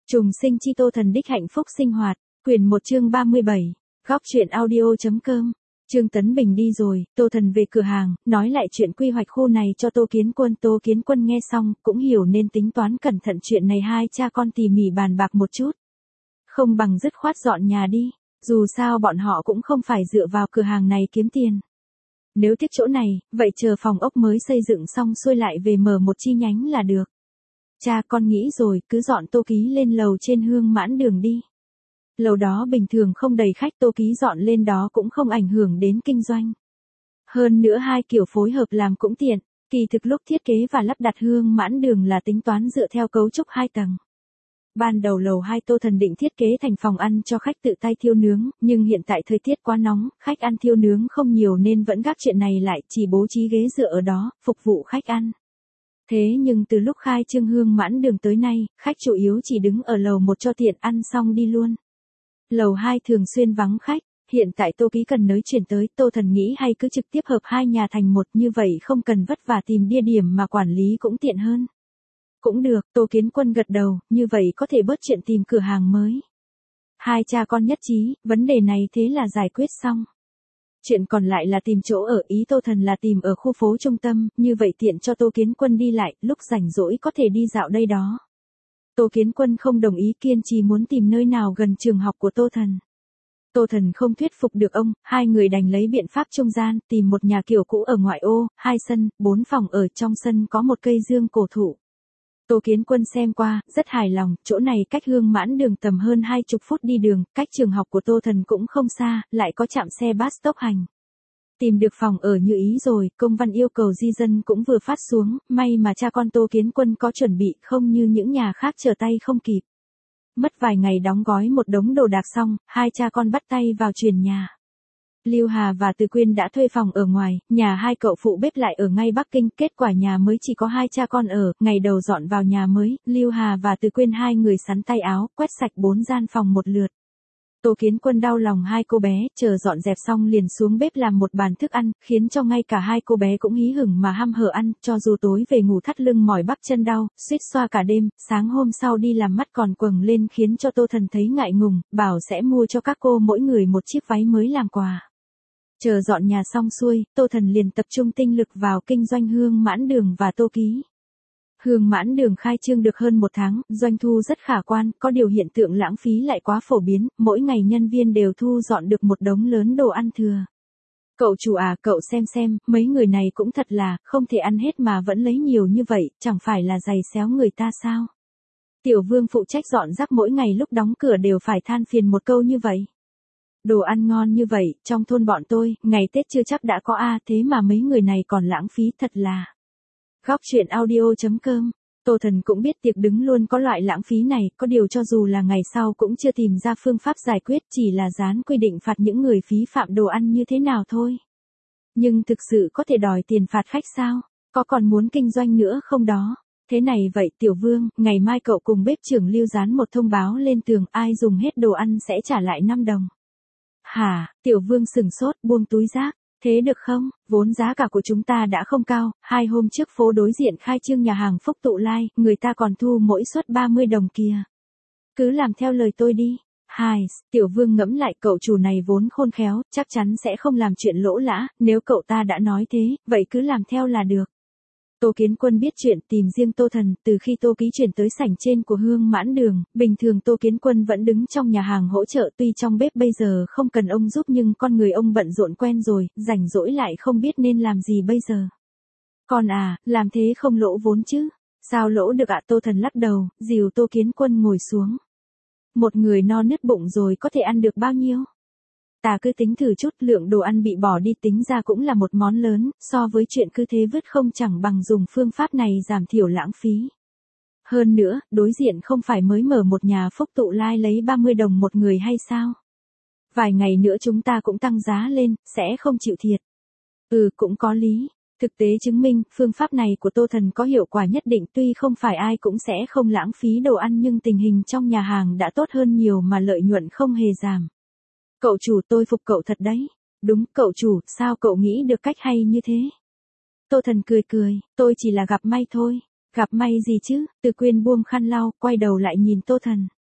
Trùng sinh chi Tô Thần đích hạnh phúc sinh hoạt, quyển 1 chương 37, góc truyện audio.com. Trương Tấn Bình đi rồi, Tô Thần về cửa hàng, nói lại chuyện quy hoạch khu này cho Tô Kiến Quân. Tô Kiến Quân nghe xong, cũng hiểu nên tính toán cẩn thận chuyện này, hai cha con tỉ mỉ bàn bạc một chút. Không bằng dứt khoát dọn nhà đi, dù sao bọn họ cũng không phải dựa vào cửa hàng này kiếm tiền. Nếu tiếc chỗ này, vậy chờ phòng ốc mới xây dựng xong xuôi lại về mở một chi nhánh là được. Cha con nghĩ rồi, cứ dọn Tô Ký lên lầu trên Hương Mãn Đường đi. Lầu đó bình thường không đầy khách, Tô Ký dọn lên đó cũng không ảnh hưởng đến kinh doanh. Hơn nữa hai kiểu phối hợp làm cũng tiện, kỳ thực lúc thiết kế và lắp đặt Hương Mãn Đường là tính toán dựa theo cấu trúc 2 tầng. Ban đầu lầu 2 Tô Thần định thiết kế thành phòng ăn cho khách tự tay thiêu nướng, nhưng hiện tại thời tiết quá nóng, khách ăn thiêu nướng không nhiều nên vẫn gác chuyện này lại, chỉ bố trí ghế dựa ở đó, phục vụ khách ăn. Thế nhưng từ lúc khai trương Hương Mãn Đường tới nay, khách chủ yếu chỉ đứng ở lầu 1 cho tiện ăn xong đi luôn. Lầu 2 thường xuyên vắng khách, hiện tại Tô Ký cần nới chuyển tới, Tô Thần nghĩ hay cứ trực tiếp hợp hai nhà thành một, như vậy không cần vất vả tìm địa điểm mà quản lý cũng tiện hơn. Cũng được, Tô Kiến Quân gật đầu, như vậy có thể bớt chuyện tìm cửa hàng mới. Hai cha con nhất trí, vấn đề này thế là giải quyết xong. Chuyện còn lại là tìm chỗ ở, ý Tô Thần là tìm ở khu phố trung tâm, như vậy tiện cho Tô Kiến Quân đi lại, lúc rảnh rỗi có thể đi dạo đây đó. Tô Kiến Quân không đồng ý, kiên trì muốn tìm nơi nào gần trường học của Tô Thần. Tô Thần không thuyết phục được ông, hai người đành lấy biện pháp trung gian, tìm một nhà kiểu cũ ở ngoại ô, 2 sân, 4 phòng, ở trong sân có một cây dương cổ thụ. Tô Kiến Quân xem qua, rất hài lòng, chỗ này cách Hương Mãn Đường tầm hơn 20 phút đi đường, cách trường học của Tô Thần cũng không xa, lại có trạm xe bus tốc hành. Tìm được phòng ở như ý rồi, công văn yêu cầu di dân cũng vừa phát xuống, may mà cha con Tô Kiến Quân có chuẩn bị, không như những nhà khác trở tay không kịp. Mất vài ngày đóng gói một đống đồ đạc xong, hai cha con bắt tay vào chuyển nhà. Lưu Hà và Từ Quyên đã thuê phòng ở ngoài, nhà hai cậu phụ bếp lại ở ngay Bắc Kinh, kết quả nhà mới chỉ có hai cha con ở. Ngày đầu dọn vào nhà mới, Lưu Hà và Từ Quyên hai người sắn tay áo, quét sạch 4 gian phòng một lượt. Tô Kiến Quân đau lòng hai cô bé, chờ dọn dẹp xong liền xuống bếp làm một bàn thức ăn, khiến cho ngay cả hai cô bé cũng hí hửng mà hăm hở ăn, cho dù tối về ngủ thắt lưng mỏi bắp chân đau, suýt xoa cả đêm, sáng hôm sau đi làm mắt còn quầng lên, khiến cho Tô Thần thấy ngại ngùng, bảo sẽ mua cho các cô mỗi người một chiếc váy mới làm quà. Chờ dọn nhà xong xuôi, Tô Thần liền tập trung tinh lực vào kinh doanh Hương Mãn Đường và Tô Ký. Hương Mãn Đường khai trương được hơn 1 tháng, doanh thu rất khả quan, có điều hiện tượng lãng phí lại quá phổ biến, mỗi ngày nhân viên đều thu dọn được một đống lớn đồ ăn thừa. Cậu chủ à, cậu xem, mấy người này cũng thật là, không thể ăn hết mà vẫn lấy nhiều như vậy, chẳng phải là giày xéo người ta sao? Tiểu Vương phụ trách dọn rác mỗi ngày lúc đóng cửa đều phải than phiền một câu như vậy. Đồ ăn ngon như vậy, trong thôn bọn tôi, ngày Tết chưa chắc đã có thế mà mấy người này còn lãng phí, thật là. Góc truyện audio.com. Tô Thần cũng biết tiệc đứng luôn có loại lãng phí này, có điều cho dù là ngày sau cũng chưa tìm ra phương pháp giải quyết, chỉ là dán quy định phạt những người phí phạm đồ ăn như thế nào thôi. Nhưng thực sự có thể đòi tiền phạt khách sao? Có còn muốn kinh doanh nữa không đó? Thế này vậy Tiểu Vương, ngày mai cậu cùng bếp trưởng Lưu dán một thông báo lên tường, ai dùng hết đồ ăn sẽ trả lại 5 đồng. Hả? Tiểu Vương sửng sốt, buông túi rác. Thế được không? Vốn giá cả của chúng ta đã không cao, 2 hôm trước phố đối diện khai trương nhà hàng Phúc Tụ Lai, người ta còn thu mỗi suất 30 đồng kìa. Cứ làm theo lời tôi đi. Tiểu Vương ngẫm lại, cậu chủ này vốn khôn khéo, chắc chắn sẽ không làm chuyện lỗ lã, nếu cậu ta đã nói thế, vậy cứ làm theo là được. Tô Kiến Quân biết chuyện, tìm riêng Tô Thần, từ khi Tô Ký chuyển tới sảnh trên của Hương Mãn Đường, bình thường Tô Kiến Quân vẫn đứng trong nhà hàng hỗ trợ, tuy trong bếp bây giờ không cần ông giúp nhưng con người ông bận rộn quen rồi, rảnh rỗi lại không biết nên làm gì bây giờ. Còn làm thế không lỗ vốn chứ? Sao lỗ được ạ? Tô Thần lắc đầu, dìu Tô Kiến Quân ngồi xuống. Một người no nứt bụng rồi có thể ăn được bao nhiêu? Ta cứ tính thử chút, lượng đồ ăn bị bỏ đi tính ra cũng là một món lớn, so với chuyện cứ thế vứt không chẳng bằng dùng phương pháp này giảm thiểu lãng phí. Hơn nữa, đối diện không phải mới mở một nhà Phúc Tụ Lai lấy 30 đồng một người hay sao? Vài ngày nữa chúng ta cũng tăng giá lên, sẽ không chịu thiệt. Cũng có lý. Thực tế chứng minh, phương pháp này của Tô Thần có hiệu quả nhất định, tuy không phải ai cũng sẽ không lãng phí đồ ăn nhưng tình hình trong nhà hàng đã tốt hơn nhiều mà lợi nhuận không hề giảm. Cậu chủ, tôi phục cậu thật đấy. Đúng, cậu chủ, sao cậu nghĩ được cách hay như thế? Tô Thần cười, tôi chỉ là gặp may thôi. Gặp may gì chứ? Từ Quyên buông khăn lau, quay đầu lại nhìn Tô Thần.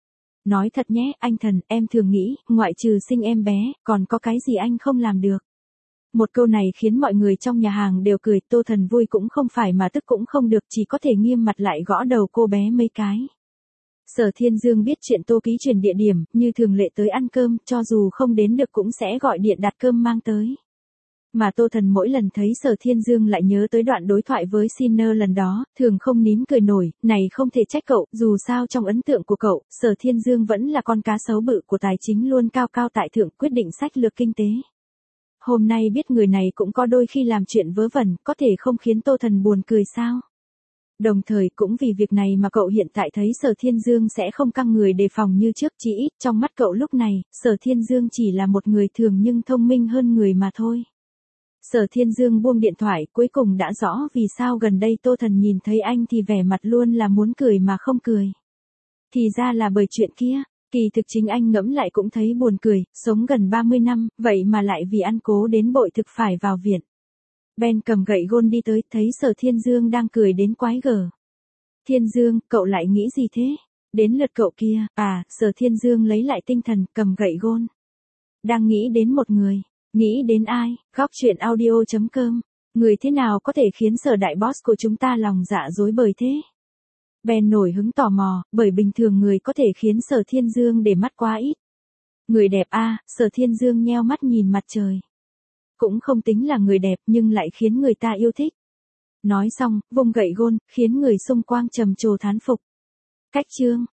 Nói thật nhé, anh Thần, em thường nghĩ, ngoại trừ sinh em bé, còn có cái gì anh không làm được. Một câu này khiến mọi người trong nhà hàng đều cười, Tô Thần vui cũng không phải mà tức cũng không được, chỉ có thể nghiêm mặt lại gõ đầu cô bé mấy cái. Sở Thiên Dương biết chuyện Tô Ký chuyển địa điểm, như thường lệ tới ăn cơm, cho dù không đến được cũng sẽ gọi điện đặt cơm mang tới. Mà Tô Thần mỗi lần thấy Sở Thiên Dương lại nhớ tới đoạn đối thoại với Sinner lần đó, thường không nín cười nổi, này không thể trách cậu, dù sao trong ấn tượng của cậu, Sở Thiên Dương vẫn là con cá sấu bự của tài chính luôn cao cao tại thượng quyết định sách lược kinh tế. Hôm nay biết người này cũng có đôi khi làm chuyện vớ vẩn, có thể không khiến Tô Thần buồn cười sao? Đồng thời cũng vì việc này mà cậu hiện tại thấy Sở Thiên Dương sẽ không căng người đề phòng như trước, chỉ ít trong mắt cậu lúc này, Sở Thiên Dương chỉ là một người thường nhưng thông minh hơn người mà thôi. Sở Thiên Dương buông điện thoại, cuối cùng đã rõ vì sao gần đây Tô Thần nhìn thấy anh thì vẻ mặt luôn là muốn cười mà không cười. Thì ra là bởi chuyện kia, kỳ thực chính anh ngẫm lại cũng thấy buồn cười, sống gần 30 năm, vậy mà lại vì ăn cố đến bội thực phải vào viện. Ben cầm gậy gôn đi tới, thấy Sở Thiên Dương đang cười đến quái gở. Thiên Dương, cậu lại nghĩ gì thế? Đến lượt cậu kia, Sở Thiên Dương lấy lại tinh thần, cầm gậy gôn. Đang nghĩ đến một người. Nghĩ đến ai? Góc chuyện audio.com. Người thế nào có thể khiến Sở đại boss của chúng ta lòng dạ dối bời thế? Ben nổi hứng tò mò, bởi bình thường người có thể khiến Sở Thiên Dương để mắt quá ít. Người đẹp Sở Thiên Dương nheo mắt nhìn mặt trời. Cũng không tính là người đẹp nhưng lại khiến người ta yêu thích. Nói xong, vung gậy gôn, khiến người xung quanh trầm trồ thán phục. Cách chương.